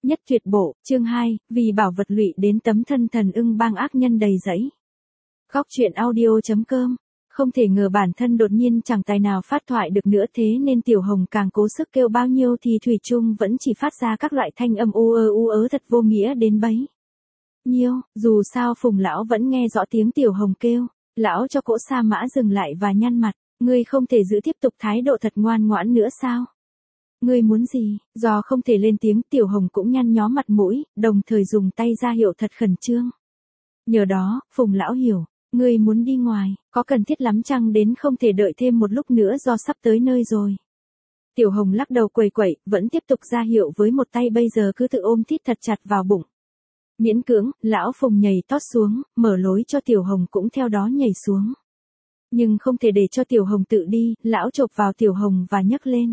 Nhất tuyệt bộ, chương 2, vì bảo vật lụy đến tấm thân thần ưng bang ác nhân đầy rẫy. Góc truyện audio.com. Không thể ngờ bản thân đột nhiên chẳng tài nào phát thoại được nữa, thế nên Tiểu Hồng càng cố sức kêu bao nhiêu thì thủy chung vẫn chỉ phát ra các loại thanh âm u ớ thật vô nghĩa đến bấy nhiêu. Dù sao Phùng lão vẫn nghe rõ tiếng Tiểu Hồng kêu. Lão cho cỗ sa mã dừng lại và nhăn mặt. Ngươi không thể giữ tiếp tục thái độ thật ngoan ngoãn nữa sao? Ngươi muốn gì? Do không thể lên tiếng, Tiểu Hồng cũng nhăn nhó mặt mũi, đồng thời dùng tay ra hiệu thật khẩn trương. Nhờ đó, Phùng lão hiểu. Ngươi muốn đi ngoài, có cần thiết lắm chăng đến không thể đợi thêm một lúc nữa do sắp tới nơi rồi. Tiểu Hồng lắc đầu quẩy quẩy, vẫn tiếp tục ra hiệu với một tay bây giờ cứ tự ôm thít thật chặt vào bụng. Miễn cưỡng, lão Phùng nhảy tót xuống, mở lối cho Tiểu Hồng cũng theo đó nhảy xuống. Nhưng không thể để cho Tiểu Hồng tự đi, lão chộp vào Tiểu Hồng và nhấc lên.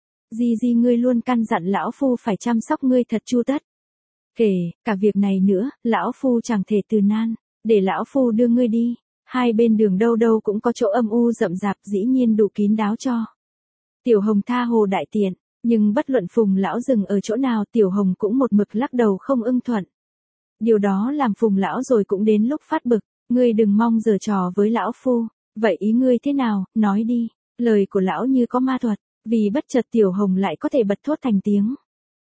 Di ngươi luôn căn dặn lão phu phải chăm sóc ngươi thật chu tất. Kể cả việc này nữa, lão phu chẳng thể từ nan, để lão phu đưa ngươi đi. Hai bên đường đâu đâu cũng có chỗ âm u rậm rạp, dĩ nhiên đủ kín đáo cho Tiểu Hồng tha hồ đại tiện, nhưng bất luận Phùng lão dừng ở chỗ nào, Tiểu Hồng cũng một mực lắc đầu không ưng thuận. Điều đó làm Phùng lão rồi cũng đến lúc phát bực. Ngươi đừng mong giở trò với lão phu. Vậy ý ngươi thế nào, nói đi. Lời của lão như có ma thuật. Vì bất chợt Tiểu Hồng lại có thể bật thốt thành tiếng.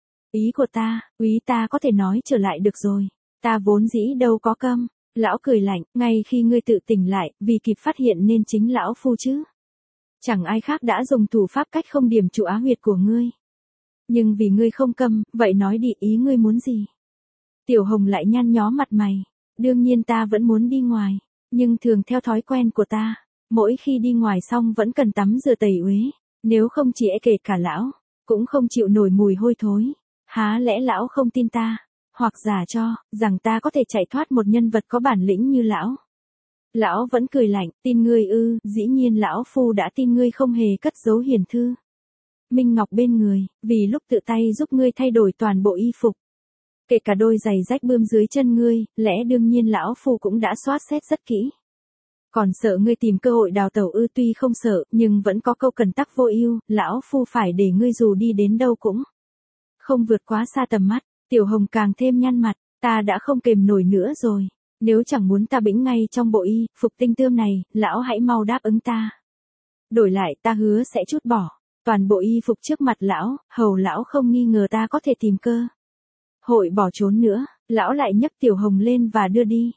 Ý của ta, úy ta có thể nói trở lại được rồi. Ta vốn dĩ đâu có câm. Lão cười lạnh, ngay khi ngươi tự tỉnh lại, vì kịp phát hiện nên chính lão phu chứ. Chẳng ai khác đã dùng thủ pháp cách không điểm trụ á huyệt của ngươi. Nhưng vì ngươi không câm, vậy nói đi, ý ngươi muốn gì? Tiểu Hồng lại nhăn nhó mặt mày. Đương nhiên ta vẫn muốn đi ngoài. Nhưng thường theo thói quen của ta, mỗi khi đi ngoài xong vẫn cần tắm rửa tẩy uế. Nếu không chỉ kể cả lão, cũng không chịu nổi mùi hôi thối. Há lẽ lão không tin ta, hoặc giả cho, rằng ta có thể chạy thoát một nhân vật có bản lĩnh như lão. Lão vẫn cười lạnh, tin ngươi ư? Dĩ nhiên lão phu đã tin ngươi không hề cất giấu hiển thư Minh Ngọc bên người, vì lúc tự tay giúp ngươi thay đổi toàn bộ y phục. Kể cả đôi giày rách bươm dưới chân ngươi, lẽ đương nhiên lão phu cũng đã soát xét rất kỹ. Còn sợ ngươi tìm cơ hội đào tẩu ư? Tuy không sợ, nhưng vẫn có câu cần tắc vô ưu, lão phu phải để ngươi dù đi đến đâu cũng không vượt quá xa tầm mắt. Tiểu Hồng càng thêm nhăn mặt, ta đã không kềm nổi nữa rồi. Nếu chẳng muốn ta bĩnh ngay trong bộ y phục tinh tươm này, lão hãy mau đáp ứng ta. Đổi lại ta hứa sẽ trút bỏ toàn bộ y phục trước mặt lão, hầu lão không nghi ngờ ta có thể tìm cơ hội bỏ trốn nữa. Lão lại nhấc Tiểu Hồng lên và đưa đi.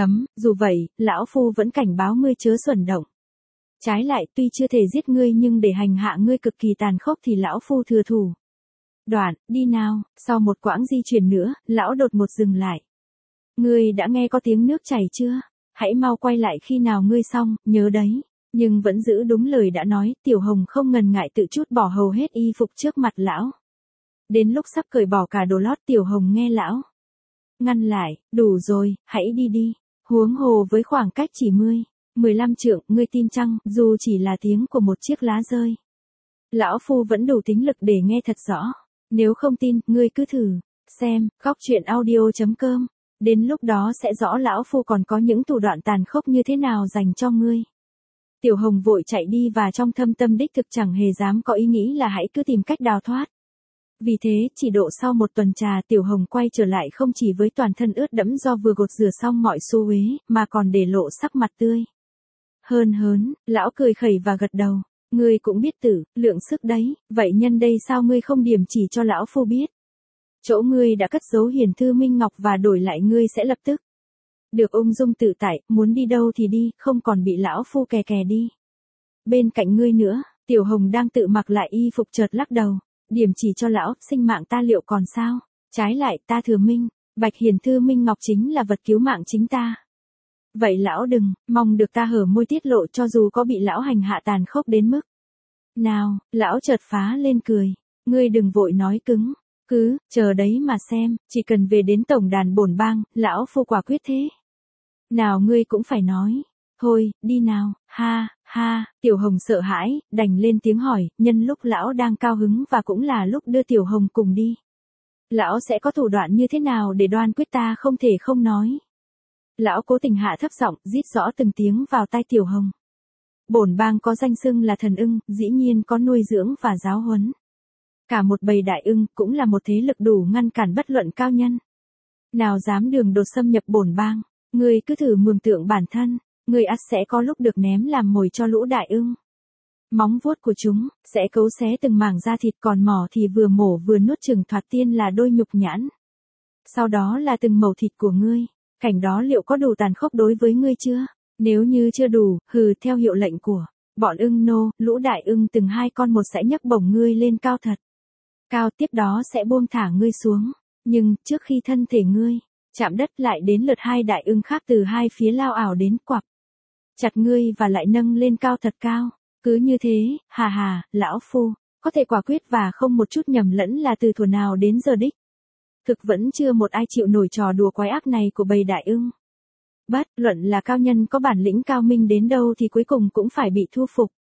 Dù vậy, lão phu vẫn cảnh báo ngươi chớ xuẩn động. Trái lại, tuy chưa thể giết ngươi nhưng để hành hạ ngươi cực kỳ tàn khốc thì lão phu thừa thủ đoạn. Đi nào. Sau một quãng di chuyển nữa, lão đột một dừng lại. Ngươi đã nghe có tiếng nước chảy chưa? Hãy mau quay lại khi nào ngươi xong, nhớ đấy. Nhưng vẫn giữ đúng lời đã nói, Tiểu Hồng không ngần ngại tự trút bỏ hầu hết y phục trước mặt lão. Đến lúc sắp cởi bỏ cả đồ lót, Tiểu Hồng nghe lão ngăn lại. Đủ rồi, hãy đi đi. Huống hồ với khoảng cách chỉ 15 trượng, ngươi tin chăng, dù chỉ là tiếng của một chiếc lá rơi. Lão phu vẫn đủ tính lực để nghe thật rõ. Nếu không tin, ngươi cứ thử xem. Góc truyện audio.com. Đến lúc đó sẽ rõ lão phu còn có những thủ đoạn tàn khốc như thế nào dành cho ngươi. Tiểu Hồng vội chạy đi và trong thâm tâm đích thực chẳng hề dám có ý nghĩ là hãy cứ tìm cách đào thoát. Vì thế, chỉ độ sau một tuần trà, Tiểu Hồng quay trở lại không chỉ với toàn thân ướt đẫm do vừa gột rửa xong mọi xô uế, mà còn để lộ sắc mặt tươi hớn. Lão cười khẩy và gật đầu. Ngươi cũng biết tử lượng sức đấy, vậy nhân đây sao ngươi không điểm chỉ cho lão phu biết chỗ ngươi đã cất giấu hiển thư Minh Ngọc, và đổi lại ngươi sẽ lập tức được ung dung tự tại, muốn đi đâu thì đi, không còn bị lão phu kè đi. Bên cạnh ngươi nữa. Tiểu Hồng đang tự mặc lại y phục chợt lắc đầu. Điểm chỉ cho lão, sinh mạng ta liệu còn sao? Trái lại, ta thừa minh bạch hiển thư Minh Ngọc chính là vật cứu mạng chính ta. Vậy lão đừng mong được ta hở môi tiết lộ, cho dù có bị lão hành hạ tàn khốc đến mức nào. Lão chợt phá lên cười. Ngươi đừng vội nói cứng, cứ chờ đấy mà xem. Chỉ cần về đến tổng đàn bổn bang, lão phu quả quyết thế nào ngươi cũng phải nói. Thôi, đi nào. Ha. Tiểu Hồng sợ hãi, đành lên tiếng hỏi. Nhân lúc lão đang cao hứng và cũng là lúc đưa Tiểu Hồng cùng đi, lão sẽ có thủ đoạn như thế nào để đoan quyết ta không thể không nói. Lão cố tình hạ thấp giọng, rít rõ từng tiếng vào tai Tiểu Hồng. Bổn bang có danh xưng là thần ưng, dĩ nhiên có nuôi dưỡng và giáo huấn Cả một bầy đại ưng cũng là một thế lực đủ ngăn cản bất luận cao nhân. Nào dám đường đột xâm nhập bổn bang, ngươi cứ thử mường tượng bản thân, ngươi ắt sẽ có lúc được ném làm mồi cho lũ đại ưng. Móng vuốt của chúng sẽ cấu xé từng mảng da thịt, còn mỏ thì vừa mổ vừa nuốt chửng, thoạt tiên là đôi nhục nhãn. Sau đó là từng mẩu thịt của ngươi, cảnh đó liệu có đủ tàn khốc đối với ngươi chưa? Nếu như chưa đủ, theo hiệu lệnh của bọn ưng nô, lũ đại ưng từng hai con một sẽ nhấc bổng ngươi lên cao thật cao, tiếp đó sẽ buông thả ngươi xuống. Nhưng, trước khi thân thể ngươi chạm đất, lại đến lượt hai đại ưng khác từ hai phía lao ảo đến, quặp chặt ngươi và lại nâng lên cao thật cao. Cứ như thế, lão phu có thể quả quyết và không một chút nhầm lẫn là từ thuở nào đến giờ đích thực vẫn chưa một ai chịu nổi trò đùa quái ác này của bầy đại ưng. Bất luận là cao nhân có bản lĩnh cao minh đến đâu thì cuối cùng cũng phải bị thu phục.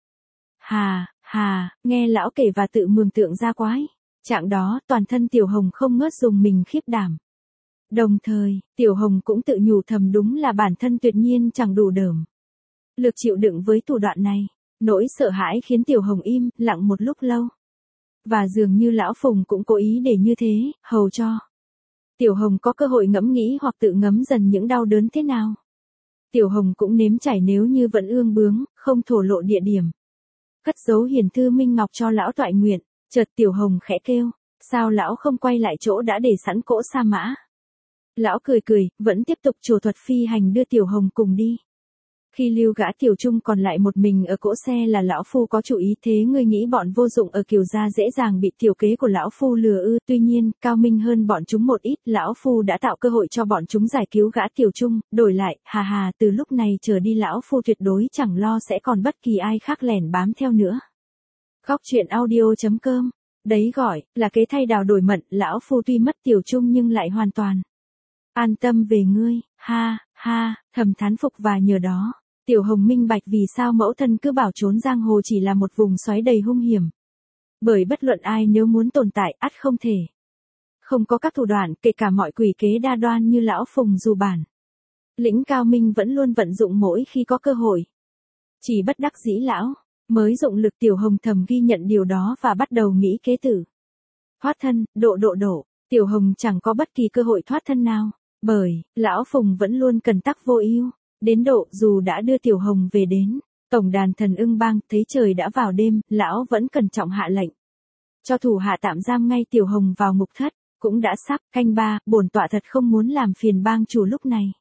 Nghe lão kể và tự mường tượng ra quái trạng đó, toàn thân Tiểu Hồng không ngớt dùng mình khiếp đảm. Đồng thời, Tiểu Hồng cũng tự nhủ thầm đúng là bản thân tuyệt nhiên chẳng đủ đởm lực chịu đựng với thủ đoạn này. Nỗi sợ hãi khiến Tiểu Hồng im lặng một lúc lâu. Và dường như lão Phùng cũng cố ý để như thế, hầu cho Tiểu Hồng có cơ hội ngẫm nghĩ hoặc tự ngấm dần những đau đớn thế nào. Tiểu Hồng cũng nếm trải nếu như vẫn ương bướng, không thổ lộ địa điểm cất giấu hiền thư minh ngọc cho lão toại nguyện. Chợt Tiểu Hồng khẽ kêu, sao lão không quay lại chỗ đã để sẵn cỗ sa mã? Lão cười, vẫn tiếp tục trổ thuật phi hành đưa Tiểu Hồng cùng đi. Khi lưu gã Tiểu Trung còn lại một mình ở cỗ xe là lão phu có chủ ý, thế ngươi nghĩ bọn vô dụng ở Kiều gia dễ dàng bị tiểu kế của lão phu lừa ư? Tuy nhiên, cao minh hơn bọn chúng một ít, lão phu đã tạo cơ hội cho bọn chúng giải cứu gã Tiểu Trung, đổi lại, từ lúc này trở đi lão phu tuyệt đối chẳng lo sẽ còn bất kỳ ai khác lẻn bám theo nữa. Góc truyện audio.com. Đấy gọi là kế thay đào đổi mận, lão phu tuy mất Tiểu Trung nhưng lại hoàn toàn an tâm về ngươi. Thầm thán phục, và nhờ đó Tiểu Hồng minh bạch vì sao mẫu thân cứ bảo trốn giang hồ chỉ là một vùng xoáy đầy hung hiểm. Bởi bất luận ai nếu muốn tồn tại ắt không thể không có các thủ đoạn, kể cả mọi quỷ kế đa đoan như lão Phùng dù bản lĩnh cao minh vẫn luôn vận dụng mỗi khi có cơ hội. Chỉ bất đắc dĩ lão mới dụng lực. Tiểu Hồng thầm ghi nhận điều đó và bắt đầu nghĩ kế tử thoát thân. Độ. Tiểu Hồng chẳng có bất kỳ cơ hội thoát thân nào, bởi lão Phùng vẫn luôn cần tắc vô ưu, đến độ dù đã đưa Tiểu Hồng về đến tổng đàn thần ưng bang, thấy trời đã vào đêm, lão vẫn cẩn trọng hạ lệnh cho thủ hạ tạm giam ngay Tiểu Hồng vào ngục thất. Cũng đã sắp canh 3, bổn tọa thật không muốn làm phiền bang chủ lúc này.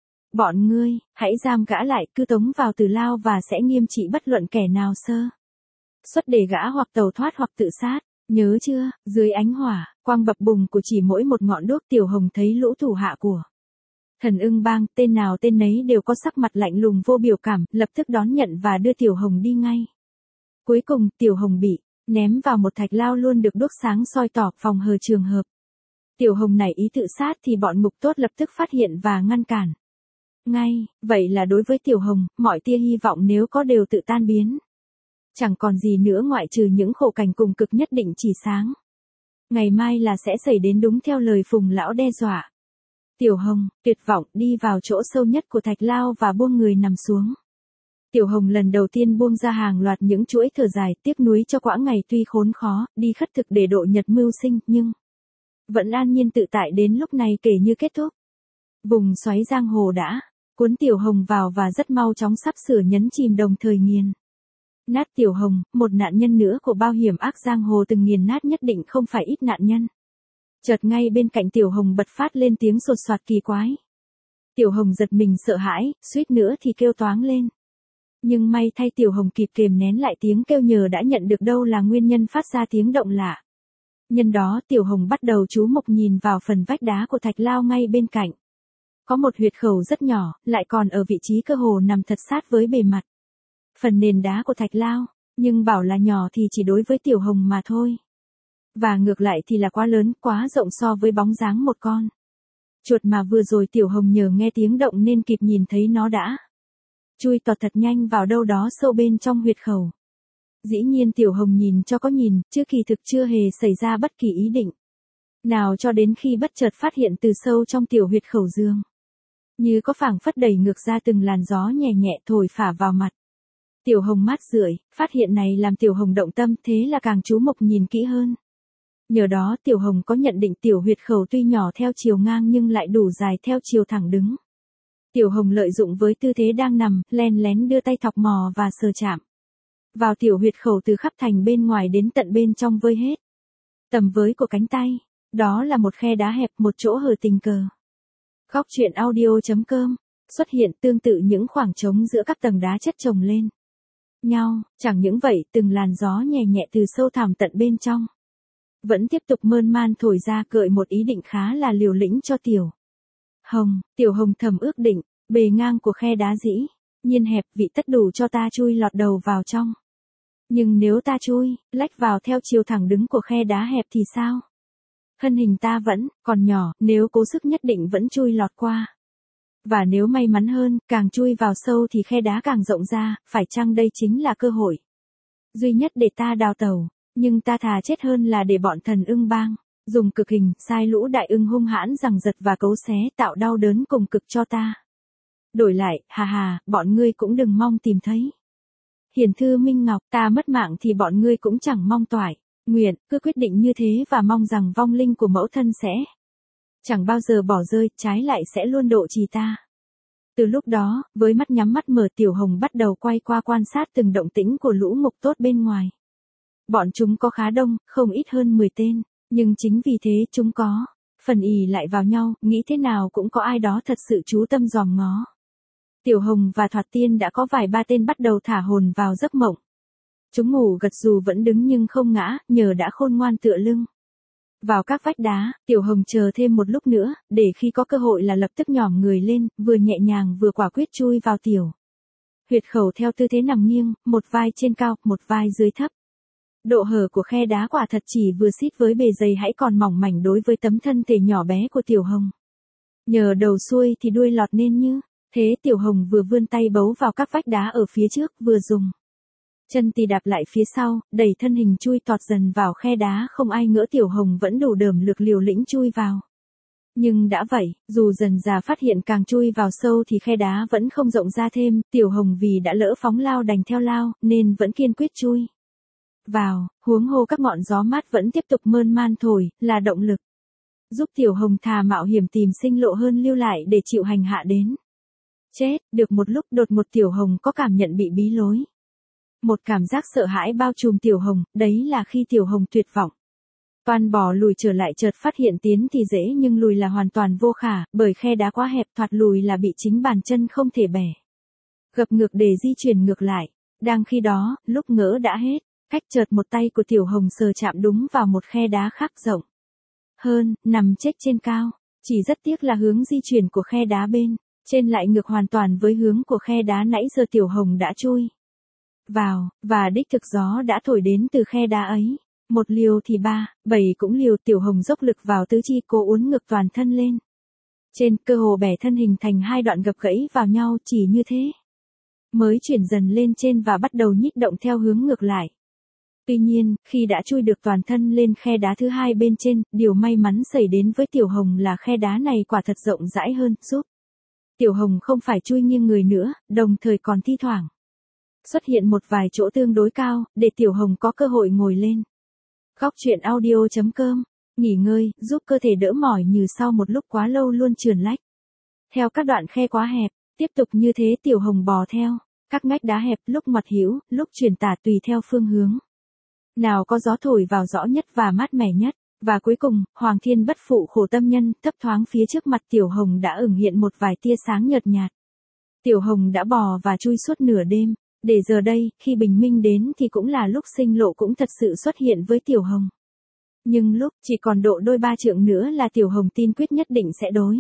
Bọn ngươi hãy giam gã lại, cứ tống vào tử lao và sẽ nghiêm trị bất luận kẻ nào sơ suất để gã hoặc tẩu thoát hoặc tự sát. Nhớ chưa? Dưới ánh hỏa quang bập bùng của chỉ mỗi một ngọn đuốc, Tiểu Hồng thấy lũ thủ hạ của thần ưng bang, tên nào tên nấy đều có sắc mặt lạnh lùng vô biểu cảm, lập tức đón nhận và đưa Tiểu Hồng đi ngay. Cuối cùng, Tiểu Hồng bị ném vào một thạch lao luôn được đuốc sáng soi tỏ, phòng hờ trường hợp Tiểu Hồng này ý tự sát thì bọn ngục tốt lập tức phát hiện và ngăn cản ngay. Vậy là đối với Tiểu Hồng, mọi tia hy vọng nếu có đều tự tan biến. Chẳng còn gì nữa ngoại trừ những khổ cảnh cùng cực nhất định chỉ sáng ngày mai là sẽ xảy đến đúng theo lời Phùng lão đe dọa. Tiểu Hồng tuyệt vọng đi vào chỗ sâu nhất của thạch lao và buông người nằm xuống. Tiểu Hồng lần đầu tiên buông ra hàng loạt những chuỗi thở dài, tiếc nuối cho quãng ngày tuy khốn khó, đi khất thực để độ nhật mưu sinh, nhưng vẫn an nhiên tự tại đến lúc này kể như kết thúc. Vùng xoáy giang hồ đã cuốn Tiểu Hồng vào và rất mau chóng sắp sửa nhấn chìm, đồng thời nghiền nát Tiểu Hồng. Một nạn nhân nữa của bao hiểm ác giang hồ từng nghiền nát nhất định không phải ít nạn nhân. Chợt ngay bên cạnh Tiểu Hồng bật phát lên tiếng sột soạt kỳ quái. Tiểu Hồng giật mình sợ hãi, suýt nữa thì kêu toáng lên. Nhưng may thay Tiểu Hồng kịp kềm nén lại tiếng kêu, nhờ đã nhận được đâu là nguyên nhân phát ra tiếng động lạ. Nhân đó Tiểu Hồng bắt đầu chú mục nhìn vào phần vách đá của thạch lao ngay bên cạnh. Có một huyệt khẩu rất nhỏ, lại còn ở vị trí cơ hồ nằm thật sát với bề mặt phần nền đá của thạch lao, nhưng bảo là nhỏ thì chỉ đối với Tiểu Hồng mà thôi. Và ngược lại thì là quá lớn, quá rộng so với bóng dáng một con chuột mà vừa rồi Tiểu Hồng nhờ nghe tiếng động nên kịp nhìn thấy nó đã chui tọt thật nhanh vào đâu đó sâu bên trong huyệt khẩu. Dĩ nhiên Tiểu Hồng nhìn cho có nhìn, chứ kỳ thực chưa hề xảy ra bất kỳ ý định nào, cho đến khi bất chợt phát hiện từ sâu trong tiểu huyệt khẩu dương, như có phảng phất đẩy ngược ra từng làn gió nhẹ nhẹ thổi phả vào mặt. Tiểu Hồng mát rượi, phát hiện này làm Tiểu Hồng động tâm, thế là càng chú mục nhìn kỹ hơn. Nhờ đó Tiểu Hồng có nhận định tiểu huyệt khẩu tuy nhỏ theo chiều ngang nhưng lại đủ dài theo chiều thẳng đứng. Tiểu Hồng lợi dụng với tư thế đang nằm, len lén đưa tay thọc mò và sờ chạm vào tiểu huyệt khẩu từ khắp thành bên ngoài đến tận bên trong với hết tầm với của cánh tay. Đó là một khe đá hẹp, một chỗ hở tình cờ. Góc truyện audio.com xuất hiện tương tự những khoảng trống giữa các tầng đá chất chồng lên nhau, chẳng những vậy, từng làn gió nhẹ nhẹ từ sâu thẳm tận bên trong vẫn tiếp tục mơn man thổi ra, gợi một ý định khá là liều lĩnh cho Tiểu Hồng thầm ước định, bề ngang của khe đá dĩ nhiên hẹp, vị tất đủ cho ta chui lọt đầu vào trong. Nhưng nếu ta chui lách vào theo chiều thẳng đứng của khe đá hẹp thì sao? Thân hình ta vẫn còn nhỏ, nếu cố sức nhất định vẫn chui lọt qua. Và nếu may mắn hơn, càng chui vào sâu thì khe đá càng rộng ra, phải chăng đây chính là cơ hội duy nhất để ta đào tẩu? Nhưng ta thà chết hơn là để bọn thần ưng bang dùng cực hình sai lũ đại ưng hung hãn giằng giật và cấu xé, tạo đau đớn cùng cực cho ta. Đổi lại, bọn ngươi cũng đừng mong tìm thấy hiển thư minh ngọc, ta mất mạng thì bọn ngươi cũng chẳng mong toại nguyện, cứ quyết định như thế và mong rằng vong linh của mẫu thân sẽ chẳng bao giờ bỏ rơi, trái lại sẽ luôn độ trì ta. Từ lúc đó, với mắt nhắm mắt mở, Tiểu Hồng bắt đầu quay qua quan sát từng động tĩnh của lũ ngục tốt bên ngoài. Bọn chúng có khá đông, không ít hơn 10 tên, nhưng chính vì thế chúng có phần ì lại vào nhau, nghĩ thế nào cũng có ai đó thật sự chú tâm dòm ngó. Tiểu Hồng và Thoạt Tiên đã có vài ba tên bắt đầu thả hồn vào giấc mộng. Chúng ngủ gật dù vẫn đứng nhưng không ngã, nhờ đã khôn ngoan tựa lưng vào các vách đá. Tiểu Hồng chờ thêm một lúc nữa, để khi có cơ hội là lập tức nhỏm người lên, vừa nhẹ nhàng vừa quả quyết chui vào tiểu huyệt khẩu theo tư thế nằm nghiêng, một vai trên cao, một vai dưới thấp. Độ hở của khe đá quả thật chỉ vừa xít với bề dày hãy còn mỏng mảnh đối với tấm thân thể nhỏ bé của Tiểu Hồng. Nhờ đầu xuôi thì đuôi lọt nên như thế, Tiểu Hồng vừa vươn tay bấu vào các vách đá ở phía trước, vừa dùng chân tì đạp lại phía sau, đẩy thân hình chui tọt dần vào khe đá. Không ai ngỡ Tiểu Hồng vẫn đủ đờm lực liều lĩnh chui vào. Nhưng đã vậy, dù dần dà phát hiện càng chui vào sâu thì khe đá vẫn không rộng ra thêm, Tiểu Hồng vì đã lỡ phóng lao đành theo lao, nên vẫn kiên quyết chui vào, huống hồ các ngọn gió mát vẫn tiếp tục mơn man thổi, là động lực giúp Tiểu Hồng thà mạo hiểm tìm sinh lộ hơn lưu lại để chịu hành hạ đến chết. Được một lúc, đột ngột Tiểu Hồng có cảm nhận bị bí lối. Một cảm giác sợ hãi bao trùm Tiểu Hồng, đấy là khi Tiểu Hồng tuyệt vọng toan bò lùi trở lại, chợt phát hiện tiến thì dễ nhưng lùi là hoàn toàn vô khả, bởi khe đá quá hẹp, thoạt lùi là bị chính bàn chân không thể bẻ gập ngược để di chuyển ngược lại. Đang khi đó, lúc ngỡ đã hết cách, chợt một tay của Tiểu Hồng sờ chạm đúng vào một khe đá khác rộng hơn, nằm chết trên cao. Chỉ rất tiếc là hướng di chuyển của khe đá bên trên lại ngược hoàn toàn với hướng của khe đá nãy giờ Tiểu Hồng đã chui vào, và đích thực gió đã thổi đến từ khe đá ấy. Một liều thì ba, bảy cũng liều. Tiểu Hồng dốc lực vào tứ chi, cố uốn ngược toàn thân lên trên, cơ hồ bẻ thân hình thành hai đoạn gập gãy vào nhau. Chỉ như thế mới chuyển dần lên trên và bắt đầu nhích động theo hướng ngược lại. Tuy nhiên, khi đã chui được toàn thân lên khe đá thứ hai bên trên, điều may mắn xảy đến với Tiểu Hồng là khe đá này quả thật rộng rãi hơn, giúp Tiểu Hồng không phải chui nghiêng người nữa, đồng thời còn thi thoảng xuất hiện một vài chỗ tương đối cao, để Tiểu Hồng có cơ hội ngồi lên. Góc truyện audio.com nghỉ ngơi, giúp cơ thể đỡ mỏi như sau một lúc quá lâu luôn trườn lách theo các đoạn khe quá hẹp. Tiếp tục như thế, Tiểu Hồng bò theo các ngách đá hẹp, lúc ngoặt hữu, lúc chuyển tả tùy theo phương hướng nào có gió thổi vào rõ nhất và mát mẻ nhất. Và cuối cùng, Hoàng Thiên bất phụ khổ tâm nhân, thấp thoáng phía trước mặt Tiểu Hồng đã ửng hiện một vài tia sáng nhợt nhạt. Tiểu Hồng đã bò và chui suốt nửa đêm, để giờ đây, khi bình minh đến thì cũng là lúc sinh lộ cũng thật sự xuất hiện với Tiểu Hồng. Nhưng lúc chỉ còn độ đôi ba trượng nữa là Tiểu Hồng tin quyết nhất định sẽ đối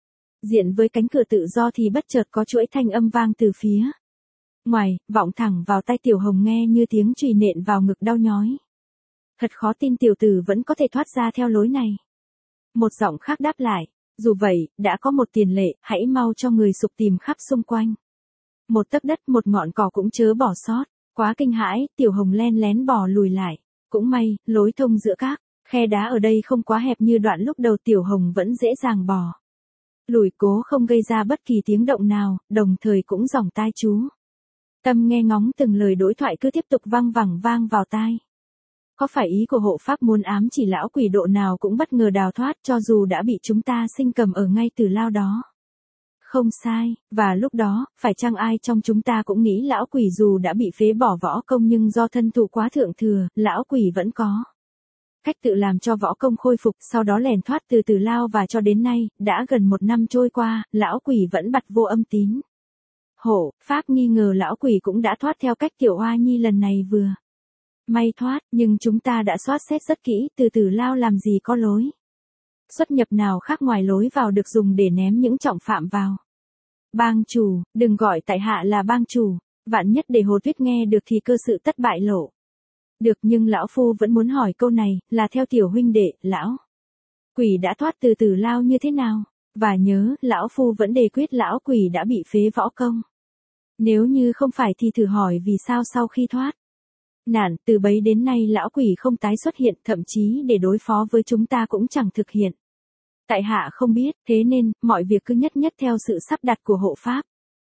diện với cánh cửa tự do thì bất chợt có chuỗi thanh âm vang từ phía ngoài, vọng thẳng vào tai Tiểu Hồng nghe như tiếng chùy nện vào ngực đau nhói. Thật khó tin tiểu tử vẫn có thể thoát ra theo lối này. Một giọng khác đáp lại, dù vậy, đã có một tiền lệ, hãy mau cho người sục tìm khắp xung quanh. Một tấc đất, một ngọn cỏ cũng chớ bỏ sót. Quá kinh hãi, Tiểu Hồng len lén bò lùi lại. Cũng may, lối thông giữa các khe đá ở đây không quá hẹp như đoạn lúc đầu. Tiểu Hồng vẫn dễ dàng bò lùi, cố không gây ra bất kỳ tiếng động nào, đồng thời cũng dòng tai chú tâm nghe ngóng từng lời đối thoại cứ tiếp tục vang vào tai. Có phải ý của hộ pháp muốn ám chỉ lão quỷ độ nào cũng bất ngờ đào thoát cho dù đã bị chúng ta sinh cầm ở ngay từ lao đó? Không sai, và lúc đó, phải chăng ai trong chúng ta cũng nghĩ lão quỷ dù đã bị phế bỏ võ công nhưng do thân thủ quá thượng thừa, lão quỷ vẫn có cách tự làm cho võ công khôi phục, sau đó lèn thoát từ từ lao và cho đến nay, đã gần 1 năm trôi qua, lão quỷ vẫn bặt vô âm tín. Hộ pháp nghi ngờ lão quỷ cũng đã thoát theo cách Tiểu Hoa Nhi lần này vừa may thoát, nhưng chúng ta đã soát xét rất kỹ, từ từ lao làm gì có lối xuất nhập nào khác ngoài lối vào được dùng để ném những trọng phạm vào. Bang chủ, đừng gọi tại hạ là bang chủ, vạn nhất để Hồ Tuyết nghe được thì cơ sự tất bại lộ. Được, nhưng lão phu vẫn muốn hỏi câu này, là theo tiểu huynh đệ, lão quỷ đã thoát từ từ lao như thế nào? Và nhớ, lão phu vẫn đề quyết lão quỷ đã bị phế võ công. Nếu như không phải thì thử hỏi vì sao sau khi thoát nạn, từ bấy đến nay lão quỷ không tái xuất hiện, thậm chí để đối phó với chúng ta cũng chẳng thực hiện. Tại hạ không biết, thế nên, mọi việc cứ nhất nhất theo sự sắp đặt của hộ pháp.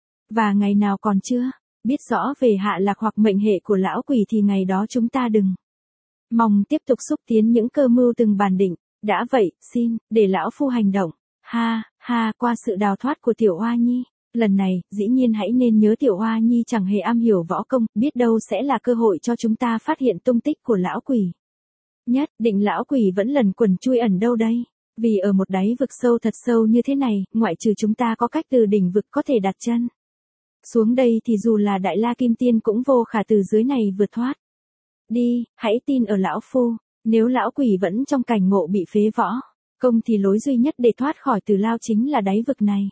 Và ngày nào còn chưa biết rõ về hạ lạc hoặc mệnh hệ của lão quỷ thì ngày đó chúng ta đừng mong tiếp tục xúc tiến những cơ mưu từng bàn định. Đã vậy, xin, để lão phu hành động. Ha, ha, qua sự đào thoát của Tiểu Hoa Nhi. Lần này, dĩ nhiên hãy nên nhớ Tiểu Hoa Nhi chẳng hề am hiểu võ công, biết đâu sẽ là cơ hội cho chúng ta phát hiện tung tích của lão quỷ. Nhất định lão quỷ vẫn lần quần chui ẩn đâu đây? Vì ở một đáy vực sâu thật sâu như thế này, ngoại trừ chúng ta có cách từ đỉnh vực có thể đặt chân xuống đây thì dù là Đại La Kim Tiên cũng vô khả từ dưới này vượt thoát. Đi, hãy tin ở lão phu, nếu lão quỷ vẫn trong cảnh ngộ bị phế võ công thì lối duy nhất để thoát khỏi từ lao chính là đáy vực này.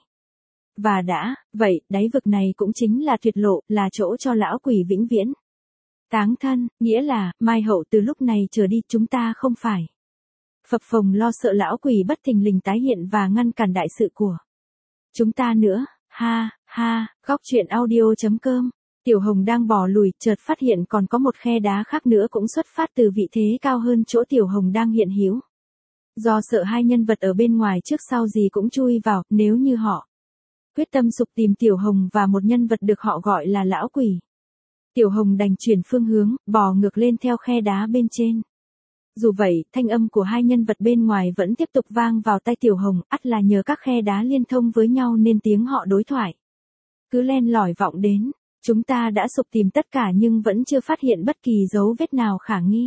Và đã, vậy, đáy vực này cũng chính là tuyệt lộ, là chỗ cho lão quỷ vĩnh viễn táng thân, nghĩa là, mai hậu từ lúc này trở đi chúng ta không phải phập phồng lo sợ lão quỷ bất thình lình tái hiện và ngăn cản đại sự của chúng ta nữa. Ha, ha, góc truyện audio.com. Tiểu Hồng đang bò lùi, chợt phát hiện còn có một khe đá khác nữa cũng xuất phát từ vị thế cao hơn chỗ Tiểu Hồng đang hiện hữu. Do sợ hai nhân vật ở bên ngoài trước sau gì cũng chui vào, nếu như họ quyết tâm sục tìm Tiểu Hồng và một nhân vật được họ gọi là lão quỷ. Tiểu Hồng đành chuyển phương hướng, bò ngược lên theo khe đá bên trên. Dù vậy, thanh âm của hai nhân vật bên ngoài vẫn tiếp tục vang vào tai Tiểu Hồng, ắt là nhờ các khe đá liên thông với nhau nên tiếng họ đối thoại cứ len lỏi vọng đến. Chúng ta đã sục tìm tất cả nhưng vẫn chưa phát hiện bất kỳ dấu vết nào khả nghi.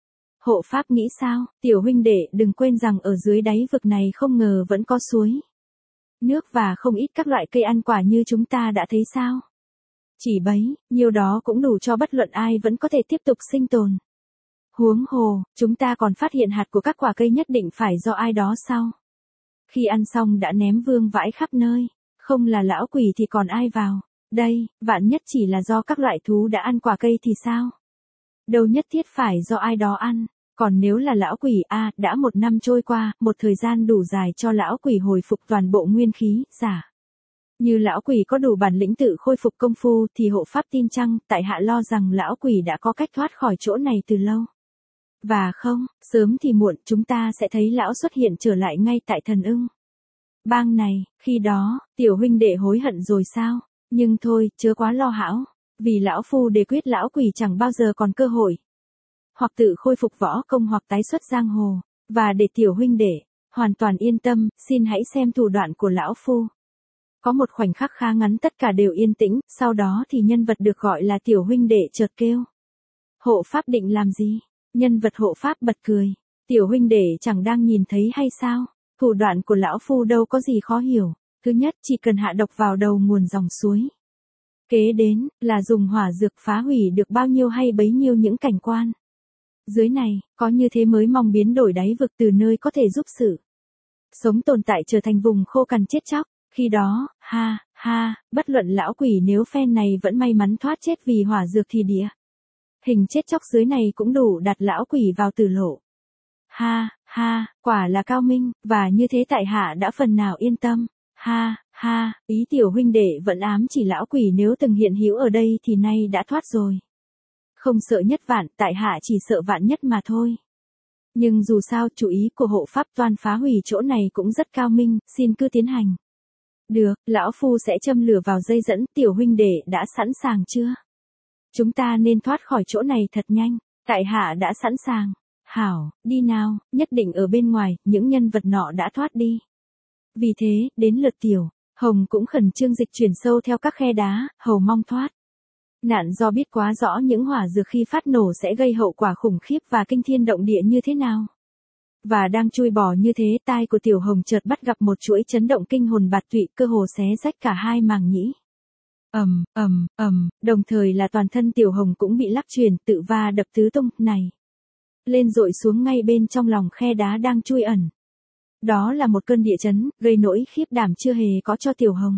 Hộ pháp nghĩ sao? Tiểu huynh đệ đừng quên rằng ở dưới đáy vực này không ngờ vẫn có suối nước và không ít các loại cây ăn quả như chúng ta đã thấy sao. Chỉ bấy, nhiều đó cũng đủ cho bất luận ai vẫn có thể tiếp tục sinh tồn. Huống hồ, chúng ta còn phát hiện hạt của các quả cây nhất định phải do ai đó sau khi ăn xong đã ném vương vãi khắp nơi. Không là lão quỷ thì còn ai vào đây, vạn nhất chỉ là do các loại thú đã ăn quả cây thì sao? Đâu nhất thiết phải do ai đó ăn. Còn nếu là lão quỷ đã 1 năm trôi qua, một thời gian đủ dài cho lão quỷ hồi phục toàn bộ nguyên khí, giả như lão quỷ có đủ bản lĩnh tự khôi phục công phu thì hộ pháp tin chăng, tại hạ lo rằng lão quỷ đã có cách thoát khỏi chỗ này từ lâu. Và không, sớm thì muộn chúng ta sẽ thấy lão xuất hiện trở lại ngay tại Thần Ưng Bang này. Khi đó, tiểu huynh đệ hối hận rồi sao? Nhưng thôi, chớ quá lo hão, vì lão phu đề quyết lão quỷ chẳng bao giờ còn cơ hội hoặc tự khôi phục võ công hoặc tái xuất giang hồ. Và để tiểu huynh đệ hoàn toàn yên tâm, xin hãy xem thủ đoạn của lão phu. Có một khoảnh khắc khá ngắn tất cả đều yên tĩnh, sau đó thì nhân vật được gọi là tiểu huynh đệ chợt kêu: hộ pháp định làm gì? Nhân vật hộ pháp bật cười: tiểu huynh đệ chẳng đang nhìn thấy hay sao? Thủ đoạn của lão phu đâu có gì khó hiểu. Thứ nhất, chỉ cần hạ độc vào đầu nguồn dòng suối. Kế đến, là dùng hỏa dược phá hủy được bao nhiêu hay bấy nhiêu những cảnh quan dưới này, có như thế mới mong biến đổi đáy vực từ nơi có thể giúp sự sống tồn tại trở thành vùng khô cằn chết chóc. Khi đó, ha, ha, bất luận lão quỷ nếu phen này vẫn may mắn thoát chết vì hỏa dược thì địa hình chết chóc dưới này cũng đủ đặt lão quỷ vào tử lộ. Ha, ha, quả là cao minh, và như thế tại hạ đã phần nào yên tâm. Ha, ha, ý tiểu huynh đệ vẫn ám chỉ lão quỷ nếu từng hiện hữu ở đây thì nay đã thoát rồi. Không sợ nhất vạn, tại hạ chỉ sợ vạn nhất mà thôi. Nhưng dù sao, chủ ý của hộ pháp toan phá hủy chỗ này cũng rất cao minh, xin cứ tiến hành. Được, lão phu sẽ châm lửa vào dây dẫn, tiểu huynh đệ đã sẵn sàng chưa? Chúng ta nên thoát khỏi chỗ này thật nhanh. Tại hạ đã sẵn sàng. Hảo, đi nào, nhất định ở bên ngoài, những nhân vật nọ đã thoát đi. Vì thế, đến lượt Tiểu Hồng cũng khẩn trương dịch chuyển sâu theo các khe đá, hầu mong thoát nạn, do biết quá rõ những hỏa dược khi phát nổ sẽ gây hậu quả khủng khiếp và kinh thiên động địa như thế nào. Và đang chui bò như thế, tai của Tiểu Hồng chợt bắt gặp một chuỗi chấn động kinh hồn bạt tụy, cơ hồ xé rách cả hai màng nhĩ. Đồng thời là toàn thân Tiểu Hồng cũng bị lắc chuyển, tự va đập tứ tung, này lên dội xuống ngay bên trong lòng khe đá đang chui ẩn. Đó là một cơn địa chấn, gây nỗi khiếp đảm chưa hề có cho Tiểu Hồng.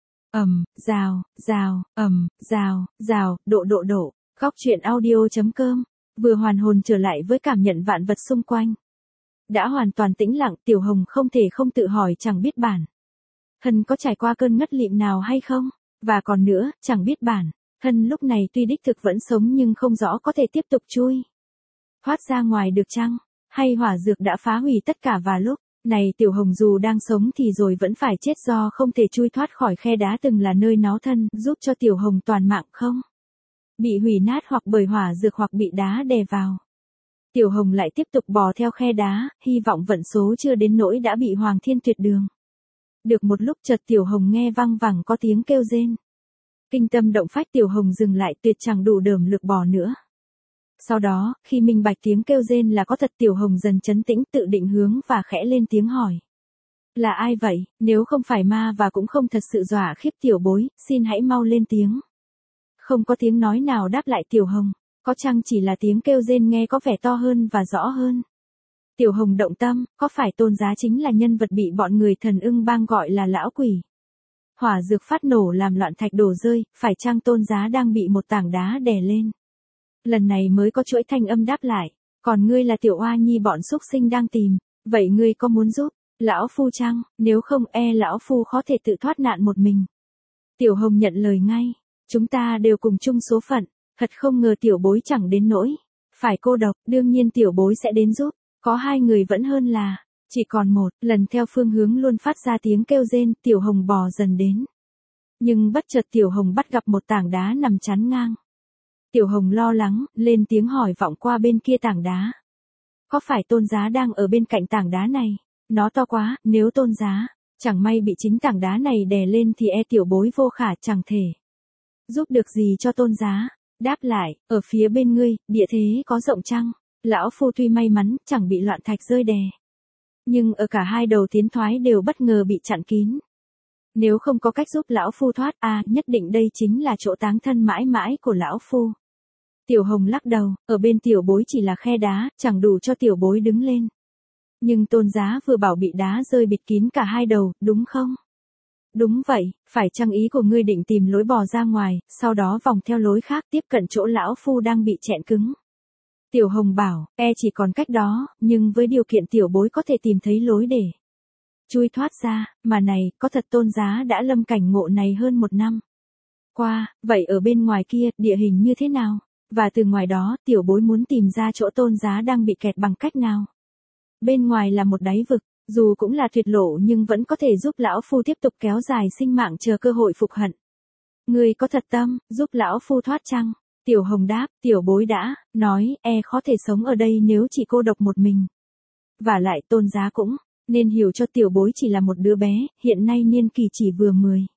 Rào, độ. Góc truyện audio.com. Vừa hoàn hồn trở lại với cảm nhận vạn vật xung quanh. Đã hoàn toàn tĩnh lặng, Tiểu Hồng không thể không tự hỏi chẳng biết bản thân có trải qua cơn ngất lịm nào hay không. Và còn nữa, chẳng biết bản thân lúc này tuy đích thực vẫn sống nhưng không rõ có thể tiếp tục chui thoát ra ngoài được chăng? Hay hỏa dược đã phá hủy tất cả và lúc này Tiểu Hồng dù đang sống thì rồi vẫn phải chết do không thể chui thoát khỏi khe đá từng là nơi nó thân, giúp cho Tiểu Hồng toàn mạng không bị hủy nát hoặc bởi hỏa dược hoặc bị đá đè vào. Tiểu Hồng lại tiếp tục bò theo khe đá, hy vọng vận số chưa đến nỗi đã bị Hoàng Thiên tuyệt đường. Được một lúc chợt Tiểu Hồng nghe văng vẳng có tiếng kêu rên. Kinh tâm động phách, Tiểu Hồng dừng lại, tuyệt chẳng đủ đờm lực bò nữa. Sau đó, khi minh bạch tiếng kêu rên là có thật, Tiểu Hồng dần trấn tĩnh, tự định hướng và khẽ lên tiếng hỏi. Là ai vậy? Nếu không phải ma và cũng không thật sự dọa khiếp tiểu bối, xin hãy mau lên tiếng. Không có tiếng nói nào đáp lại Tiểu Hồng, có chăng chỉ là tiếng kêu rên nghe có vẻ to hơn và rõ hơn. Tiểu Hồng động tâm, có phải Tôn Giá chính là nhân vật bị bọn người Thần Ưng Bang gọi là lão quỷ? Hỏa dược phát nổ làm loạn thạch đổ rơi, phải chăng Tôn Giá đang bị một tảng đá đè lên? Lần này mới có chuỗi thanh âm đáp lại, còn ngươi là Tiểu Oa Nhi bọn xúc sinh đang tìm, vậy ngươi có muốn giúp lão phu chăng? Nếu không lão phu khó thể tự thoát nạn một mình. Tiểu Hồng nhận lời ngay, chúng ta đều cùng chung số phận, thật không ngờ tiểu bối chẳng đến nỗi phải cô độc, đương nhiên tiểu bối sẽ đến giúp, có hai người vẫn hơn là chỉ còn một. Lần theo phương hướng luôn phát ra tiếng kêu rên, Tiểu Hồng bò dần đến. Nhưng bất chợt Tiểu Hồng bắt gặp một tảng đá nằm chắn ngang. Tiểu Hồng lo lắng, lên tiếng hỏi vọng qua bên kia tảng đá. Có phải Tôn Giá đang ở bên cạnh tảng đá này? Nó to quá, nếu Tôn Giá chẳng may bị chính tảng đá này đè lên thì tiểu bối vô khả chẳng thể giúp được gì cho Tôn Giá. Đáp lại, ở phía bên ngươi, địa thế có rộng chăng? Lão phu tuy may mắn, chẳng bị loạn thạch rơi đè. Nhưng ở cả hai đầu tiến thoái đều bất ngờ bị chặn kín. Nếu không có cách giúp lão phu thoát, nhất định đây chính là chỗ táng thân mãi mãi của lão phu. Tiểu Hồng lắc đầu, ở bên tiểu bối chỉ là khe đá, chẳng đủ cho tiểu bối đứng lên. Nhưng Tôn Giá vừa bảo bị đá rơi bịt kín cả hai đầu, đúng không? Đúng vậy, phải chăng ý của ngươi định tìm lối bò ra ngoài, sau đó vòng theo lối khác tiếp cận chỗ lão phu đang bị chẹn cứng? Tiểu Hồng bảo, chỉ còn cách đó, nhưng với điều kiện tiểu bối có thể tìm thấy lối để chui thoát ra, mà này, có thật Tôn Giá đã lâm cảnh ngộ này hơn 1 năm qua, vậy ở bên ngoài kia, địa hình như thế nào? Và từ ngoài đó, tiểu bối muốn tìm ra chỗ Tôn Giá đang bị kẹt bằng cách nào? Bên ngoài là một đáy vực, dù cũng là tuyệt lộ nhưng vẫn có thể giúp lão phu tiếp tục kéo dài sinh mạng chờ cơ hội phục hận. Ngươi có thật tâm, giúp lão phu thoát chăng? Tiểu Hồng đáp, tiểu bối đã nói, khó thể sống ở đây nếu chỉ cô độc một mình. Và lại Tôn Giá cũng nên hiểu cho tiểu bối chỉ là một đứa bé, hiện nay niên kỳ chỉ vừa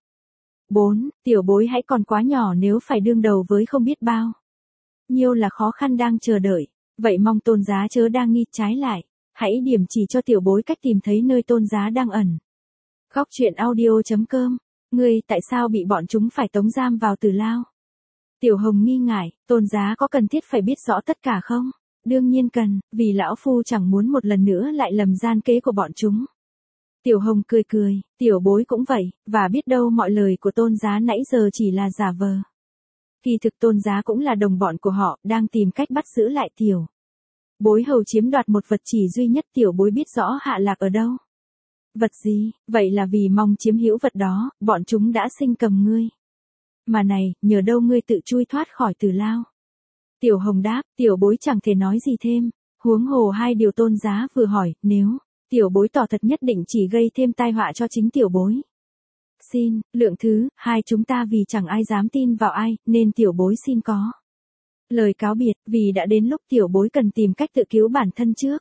14, tiểu bối hãy còn quá nhỏ nếu phải đương đầu với không biết bao nhiêu là khó khăn đang chờ đợi. Vậy mong Tôn Giá chớ đa nghi, trái lại, hãy điểm chỉ cho tiểu bối cách tìm thấy nơi Tôn Giá đang ẩn. Góc truyện audio.com. Ngươi tại sao bị bọn chúng phải tống giam vào Tử Lao? Tiểu Hồng nghi ngại, Tôn Giá có cần thiết phải biết rõ tất cả không? Đương nhiên cần, vì lão phu chẳng muốn một lần nữa lại lầm gian kế của bọn chúng. Tiểu Hồng cười, tiểu bối cũng vậy, và biết đâu mọi lời của Tôn Giá nãy giờ chỉ là giả vờ. Kỳ thực Tôn Giá cũng là đồng bọn của họ, đang tìm cách bắt giữ lại tiểu bối hầu chiếm đoạt một vật chỉ duy nhất tiểu bối biết rõ hạ lạc ở đâu. Vật gì? Vậy là vì mong chiếm hữu vật đó, bọn chúng đã sinh cầm ngươi. Mà này, nhờ đâu ngươi tự chui thoát khỏi Tử Lao? Tiểu Hồng đáp, tiểu bối chẳng thể nói gì thêm, huống hồ hai điều Tôn Giá vừa hỏi, nếu tiểu bối tỏ thật nhất định chỉ gây thêm tai họa cho chính tiểu bối. Xin, lượng thứ, hai chúng ta vì chẳng ai dám tin vào ai, nên tiểu bối xin có lời cáo biệt, vì đã đến lúc tiểu bối cần tìm cách tự cứu bản thân trước.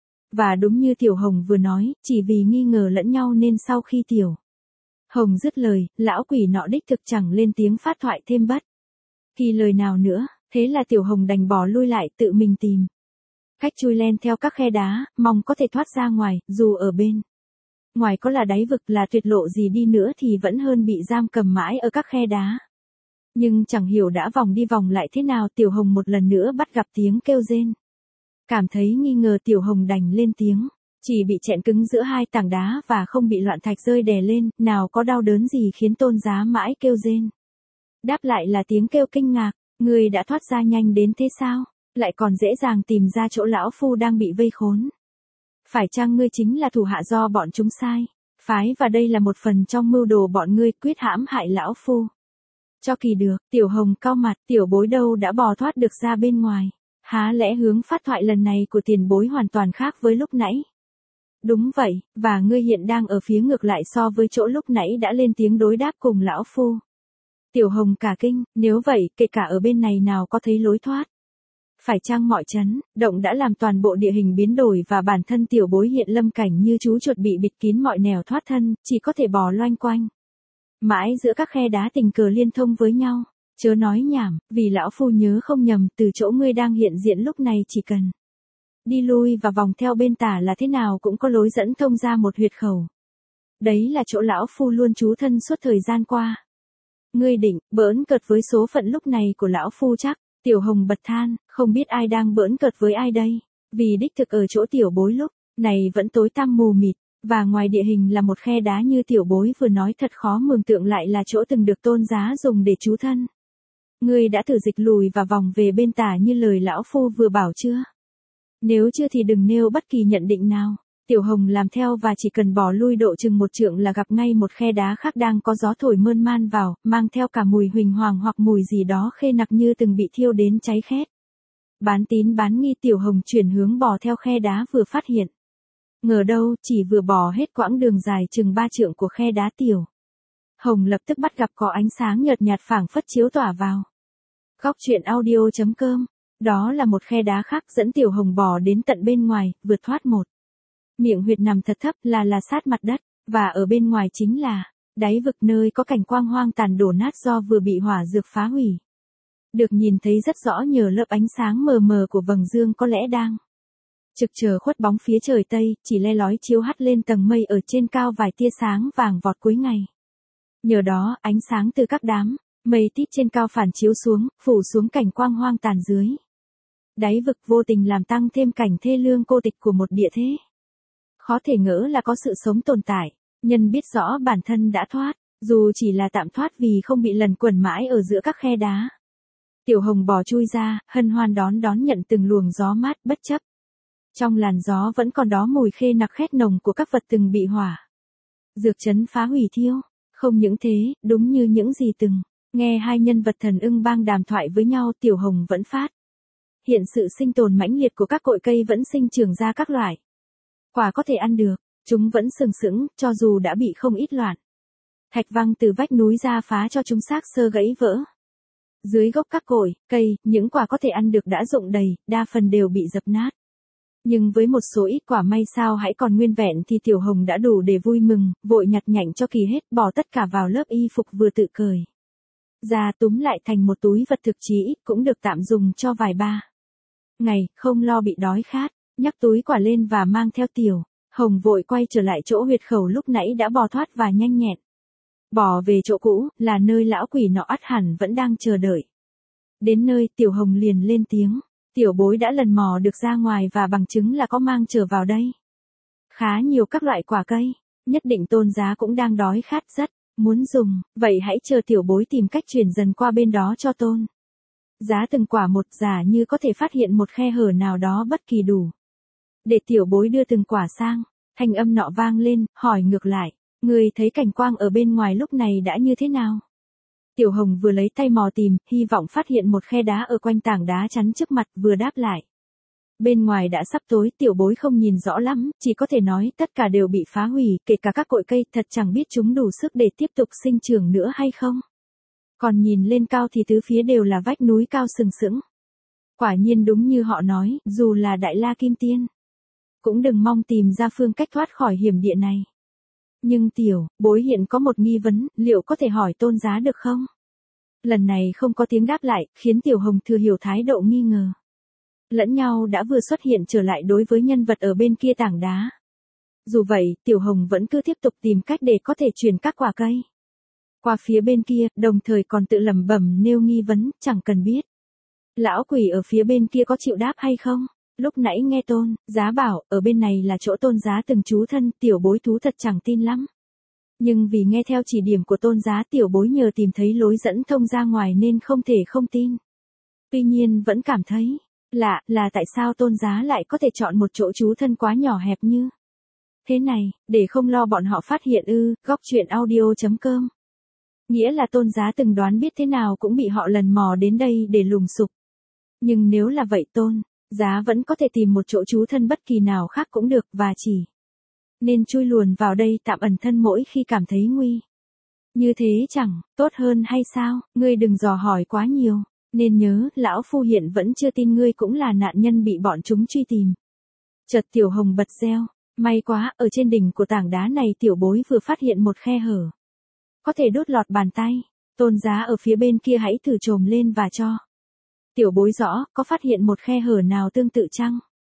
Và đúng như Tiểu Hồng vừa nói, chỉ vì nghi ngờ lẫn nhau nên sau khi Tiểu Hồng dứt lời, lão quỷ nọ đích thực chẳng lên tiếng phát thoại thêm bất kỳ lời nào nữa, thế là Tiểu Hồng đành bỏ lui lại tự mình tìm cách chui len theo các khe đá, mong có thể thoát ra ngoài, dù ở bên ngoài có là đáy vực là tuyệt lộ gì đi nữa thì vẫn hơn bị giam cầm mãi ở các khe đá. Nhưng chẳng hiểu đã vòng đi vòng lại thế nào, Tiểu Hồng một lần nữa bắt gặp tiếng kêu rên. Cảm thấy nghi ngờ, Tiểu Hồng đành lên tiếng, chỉ bị chẹn cứng giữa hai tảng đá và không bị loạn thạch rơi đè lên, nào có đau đớn gì khiến Tôn Giá mãi kêu rên. Đáp lại là tiếng kêu kinh ngạc, người đã thoát ra nhanh đến thế sao, lại còn dễ dàng tìm ra chỗ lão phu đang bị vây khốn. Phải chăng ngươi chính là thủ hạ do bọn chúng sai phái và đây là một phần trong mưu đồ bọn ngươi quyết hãm hại lão phu? Cho kỳ được, Tiểu Hồng cau mặt, tiểu bối đâu đã bò thoát được ra bên ngoài. Há lẽ hướng phát thoại lần này của tiền bối hoàn toàn khác với lúc nãy? Đúng vậy, và ngươi hiện đang ở phía ngược lại so với chỗ lúc nãy đã lên tiếng đối đáp cùng lão phu. Tiểu Hồng cả kinh, nếu vậy, kể cả ở bên này nào có thấy lối thoát? Phải chăng mọi chấn động đã làm toàn bộ địa hình biến đổi và bản thân tiểu bối hiện lâm cảnh như chú chuột bị bịt kín mọi nẻo thoát thân, chỉ có thể bò loanh quanh mãi giữa các khe đá tình cờ liên thông với nhau? Chớ nói nhảm, vì lão phu nhớ không nhầm, từ chỗ ngươi đang hiện diện lúc này chỉ cần đi lui và vòng theo bên tả là thế nào cũng có lối dẫn thông ra một huyệt khẩu. Đấy là chỗ lão phu luôn trú thân suốt thời gian qua. Ngươi định bỡn cợt với số phận lúc này của lão phu chắc? Tiểu Hồng bật than, không biết ai đang bỡn cợt với ai đây, vì đích thực ở chỗ tiểu bối lúc này vẫn tối tăm mù mịt, và ngoài địa hình là một khe đá như tiểu bối vừa nói thật khó mường tượng lại là chỗ từng được Tôn Giá dùng để trú thân. Ngươi đã thử dịch lùi và vòng về bên tả như lời lão phu vừa bảo chưa? Nếu chưa thì đừng nêu bất kỳ nhận định nào. Tiểu Hồng làm theo và chỉ cần bỏ lui độ chừng 1 trượng là gặp ngay một khe đá khác đang có gió thổi mơn man vào, mang theo cả mùi huỳnh hoàng hoặc mùi gì đó khê nặc như từng bị thiêu đến cháy khét. Bán tín bán nghi, Tiểu Hồng chuyển hướng bò theo khe đá vừa phát hiện. Ngờ đâu, chỉ vừa bò hết quãng đường dài chừng 3 trượng của khe đá, Tiểu Hồng lập tức bắt gặp có ánh sáng nhợt nhạt phảng phất chiếu tỏa vào góc truyện audio.com. Đó là một khe đá khác dẫn Tiểu Hồng bò đến tận bên ngoài, vượt thoát một miệng huyệt nằm thật thấp là sát mặt đất, và ở bên ngoài chính là đáy vực nơi có cảnh quang hoang tàn đổ nát do vừa bị hỏa dược phá hủy. Được nhìn thấy rất rõ nhờ lớp ánh sáng mờ mờ của vầng dương có lẽ đang trực chờ khuất bóng phía trời Tây, chỉ le lói chiếu hắt lên tầng mây ở trên cao vài tia sáng vàng vọt cuối ngày. Nhờ đó, ánh sáng từ các đám mây tít trên cao phản chiếu xuống, phủ xuống cảnh quang hoang tàn dưới đáy vực, vô tình làm tăng thêm cảnh thê lương cô tịch của một địa thế. Khó thể ngỡ là có sự sống tồn tại, nhân biết rõ bản thân đã thoát, dù chỉ là tạm thoát vì không bị lẩn quẩn mãi ở giữa các khe đá. Tiểu Hồng bò chui ra, hân hoan đón nhận từng luồng gió mát bất chấp. Trong làn gió vẫn còn đó mùi khê nặc khét nồng của các vật từng bị hỏa dược chấn phá hủy thiêu. Không những thế, đúng như những gì từng nghe hai nhân vật thần ưng bang đàm thoại với nhau, Tiểu Hồng vẫn phát hiện sự sinh tồn mãnh liệt của các cội cây vẫn sinh trưởng ra các loại quả có thể ăn được. Chúng vẫn sừng sững, cho dù đã bị không ít loạn thạch văng từ vách núi ra phá cho chúng xác xơ gãy vỡ. Dưới gốc các cội cây, những quả có thể ăn được đã rụng đầy, đa phần đều bị dập nát. Nhưng với một số ít quả may sao hãy còn nguyên vẹn thì Tiểu Hồng đã đủ để vui mừng, vội nhặt nhạnh cho kỳ hết, bỏ tất cả vào lớp y phục vừa tự cởi ra, túm lại thành một túi vật thực chí ít cũng được tạm dùng cho vài ba ngày, không lo bị đói khát. Nhắc túi quả lên và mang theo Tiểu Hồng vội quay trở lại chỗ huyệt khẩu lúc nãy đã bò thoát và nhanh nhẹn bò về chỗ cũ, là nơi lão quỷ nọ ắt hẳn vẫn đang chờ đợi. Đến nơi, Tiểu Hồng liền lên tiếng, tiểu bối đã lần mò được ra ngoài và bằng chứng là có mang trở vào đây khá nhiều các loại quả cây, nhất định Tôn Giá cũng đang đói khát rất muốn dùng, vậy hãy chờ tiểu bối tìm cách chuyển dần qua bên đó cho Tôn Giá từng quả một, giả như có thể phát hiện một khe hở nào đó bất kỳ đủ để tiểu bối đưa từng quả sang. Thanh âm nọ vang lên, hỏi ngược lại, người thấy cảnh quang ở bên ngoài lúc này đã như thế nào? Tiểu Hồng vừa lấy tay mò tìm, hy vọng phát hiện một khe đá ở quanh tảng đá chắn trước mặt, vừa đáp lại. Bên ngoài đã sắp tối, tiểu bối không nhìn rõ lắm, chỉ có thể nói tất cả đều bị phá hủy, kể cả các cội cây, thật chẳng biết chúng đủ sức để tiếp tục sinh trưởng nữa hay không. Còn nhìn lên cao thì tứ phía đều là vách núi cao sừng sững. Quả nhiên đúng như họ nói, dù là Đại La Kim Tiên, cũng đừng mong tìm ra phương cách thoát khỏi hiểm địa này. Nhưng tiểu bối hiện có một nghi vấn, liệu có thể hỏi Tôn Giá được không? Lần này không có tiếng đáp lại, khiến Tiểu Hồng thừa hiểu thái độ nghi ngờ. Lẫn nhau đã vừa xuất hiện trở lại đối với nhân vật ở bên kia tảng đá. Dù vậy, Tiểu Hồng vẫn cứ tiếp tục tìm cách để có thể truyền các quả cây qua phía bên kia, đồng thời còn tự lẩm bẩm nêu nghi vấn, chẳng cần biết lão quỷ ở phía bên kia có chịu đáp hay không. Lúc nãy nghe Tôn Giá bảo, ở bên này là chỗ Tôn Giá từng trú thân, tiểu bối thú thật chẳng tin lắm. Nhưng vì nghe theo chỉ điểm của Tôn Giá, tiểu bối nhờ tìm thấy lối dẫn thông ra ngoài nên không thể không tin. Tuy nhiên vẫn cảm thấy lạ là tại sao Tôn Giá lại có thể chọn một chỗ trú thân quá nhỏ hẹp như thế này, để không lo bọn họ phát hiện ư. Góc truyện audio.com. Nghĩa là Tôn Giá từng đoán biết thế nào cũng bị họ lần mò đến đây để lùng sục. Nhưng nếu là vậy Tôn Giá vẫn có thể tìm một chỗ trú thân bất kỳ nào khác cũng được, và chỉ nên chui luồn vào đây tạm ẩn thân mỗi khi cảm thấy nguy. Như thế chẳng tốt hơn hay sao? Ngươi đừng dò hỏi quá nhiều, nên nhớ, lão phu hiện vẫn chưa tin ngươi cũng là nạn nhân bị bọn chúng truy tìm. Chợt Tiểu Hồng bật reo, may quá, ở trên đỉnh của tảng đá này tiểu bối vừa phát hiện một khe hở, có thể đút lọt bàn tay. Tôn Giá ở phía bên kia hãy thử chồm lên và cho tiểu bối rõ, có phát hiện một khe hở nào tương tự chăng?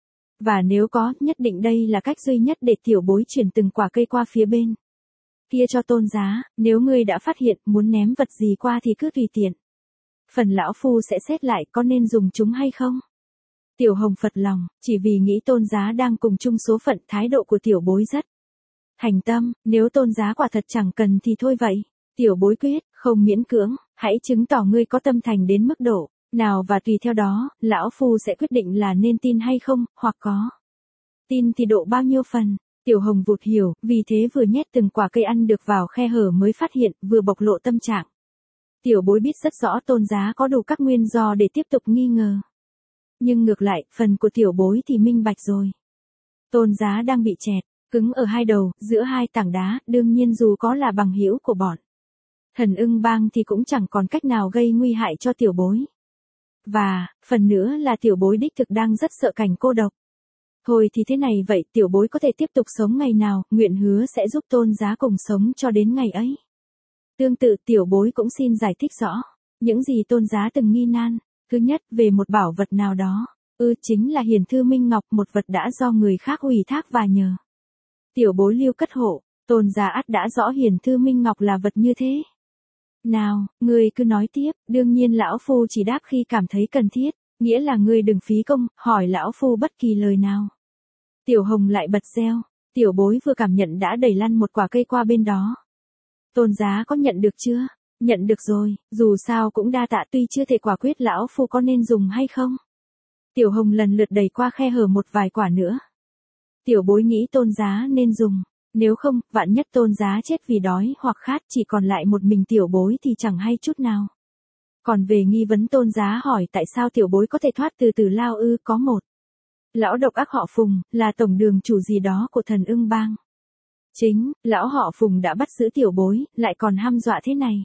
Và nếu có, nhất định đây là cách duy nhất để tiểu bối chuyển từng quả cây qua phía bên kia cho Tôn Giá. Nếu ngươi đã phát hiện muốn ném vật gì qua thì cứ tùy tiện. Phần lão phu sẽ xét lại có nên dùng chúng hay không. Tiểu Hồng phật lòng, chỉ vì nghĩ Tôn Giá đang cùng chung số phận. Thái độ của tiểu bối rất thành tâm, nếu Tôn Giá quả thật chẳng cần thì thôi vậy. Tiểu bối quyết, không miễn cưỡng, hãy chứng tỏ ngươi có tâm thành đến mức độ nào và tùy theo đó, lão phu sẽ quyết định là nên tin hay không, hoặc có tin thì độ bao nhiêu phần. Tiểu Hồng vụt hiểu, vì thế vừa nhét từng quả cây ăn được vào khe hở mới phát hiện, vừa bộc lộ tâm trạng. Tiểu bối biết rất rõ Tôn Giá có đủ các nguyên do để tiếp tục nghi ngờ. Nhưng ngược lại, phần của tiểu bối thì minh bạch rồi. Tôn Giá đang bị chẹt cứng ở hai đầu, giữa hai tảng đá, đương nhiên dù có là bằng hữu của bọn Thần Ưng Bang thì cũng chẳng còn cách nào gây nguy hại cho tiểu bối. Và, phần nữa là tiểu bối đích thực đang rất sợ cảnh cô độc. Thôi thì thế này vậy, tiểu bối có thể tiếp tục sống ngày nào, nguyện hứa sẽ giúp Tôn Giá cùng sống cho đến ngày ấy. Tương tự tiểu bối cũng xin giải thích rõ những gì Tôn Giá từng nghi nan. Thứ nhất, về một bảo vật nào đó. Chính là Hiền Thư Minh Ngọc, một vật đã do người khác ủy thác và nhờ tiểu bối lưu cất hộ. Tôn Giá ắt đã rõ Hiền Thư Minh Ngọc là vật như thế nào, ngươi cứ nói tiếp. Đương nhiên lão phu chỉ đáp khi cảm thấy cần thiết, nghĩa là ngươi đừng phí công hỏi lão phu bất kỳ lời nào. Tiểu Hồng lại bật reo, tiểu bối vừa cảm nhận đã đẩy lăn một quả cây qua bên đó. Tôn Giá có nhận được chưa? Nhận được rồi, dù sao cũng đa tạ, tuy chưa thể quả quyết lão phu có nên dùng hay không. Tiểu Hồng lần lượt đẩy qua khe hở một vài quả nữa. Tiểu bối nghĩ Tôn Giá nên dùng, nếu không, vạn nhất Tôn Giá chết vì đói hoặc khát, chỉ còn lại một mình tiểu bối thì chẳng hay chút nào. Còn về nghi vấn Tôn Giá hỏi tại sao tiểu bối có thể thoát từ Tử Lao có một lão độc ác họ Phùng, là tổng đường chủ gì đó của Thần Ưng Bang. Chính, lão họ Phùng đã bắt giữ tiểu bối, lại còn hăm dọa thế này.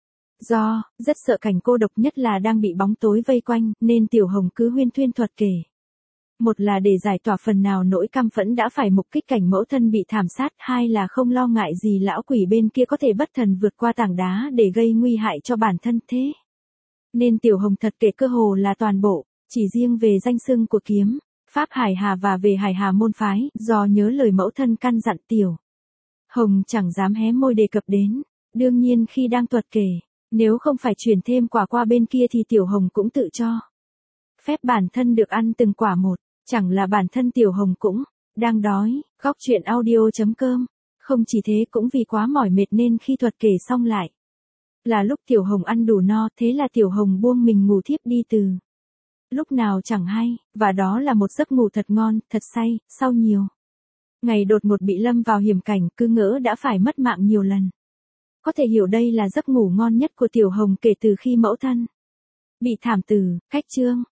Do, rất sợ cảnh cô độc, nhất là đang bị bóng tối vây quanh, nên Tiểu Hồng cứ huyên thuyên thuật kể. Một là để giải tỏa phần nào nỗi căm phẫn đã phải mục kích cảnh mẫu thân bị thảm sát, hai là không lo ngại gì lão quỷ bên kia có thể bất thần vượt qua tảng đá để gây nguy hại cho bản thân thế. Nên Tiểu Hồng thật kể cơ hồ là toàn bộ, chỉ riêng về danh xưng của kiếm pháp Hải Hà và về Hải Hà môn phái, do nhớ lời mẫu thân căn dặn Tiểu Hồng chẳng dám hé môi đề cập đến. Đương nhiên khi đang thuật kể, nếu không phải chuyển thêm quả qua bên kia thì Tiểu Hồng cũng tự cho phép bản thân được ăn từng quả một, chẳng là bản thân Tiểu Hồng cũng đang đói. Góc truyện audio.com. Không chỉ thế, cũng vì quá mỏi mệt nên khi thuật kể xong lại là lúc Tiểu Hồng ăn đủ no, thế là Tiểu Hồng buông mình ngủ thiếp đi từ lúc nào chẳng hay, và đó là một giấc ngủ thật ngon, thật say. Sau nhiều ngày đột ngột bị lâm vào hiểm cảnh, cứ ngỡ đã phải mất mạng nhiều lần. Có thể hiểu đây là giấc ngủ ngon nhất của Tiểu Hồng kể từ khi mẫu thân bị thảm tử. Cách chương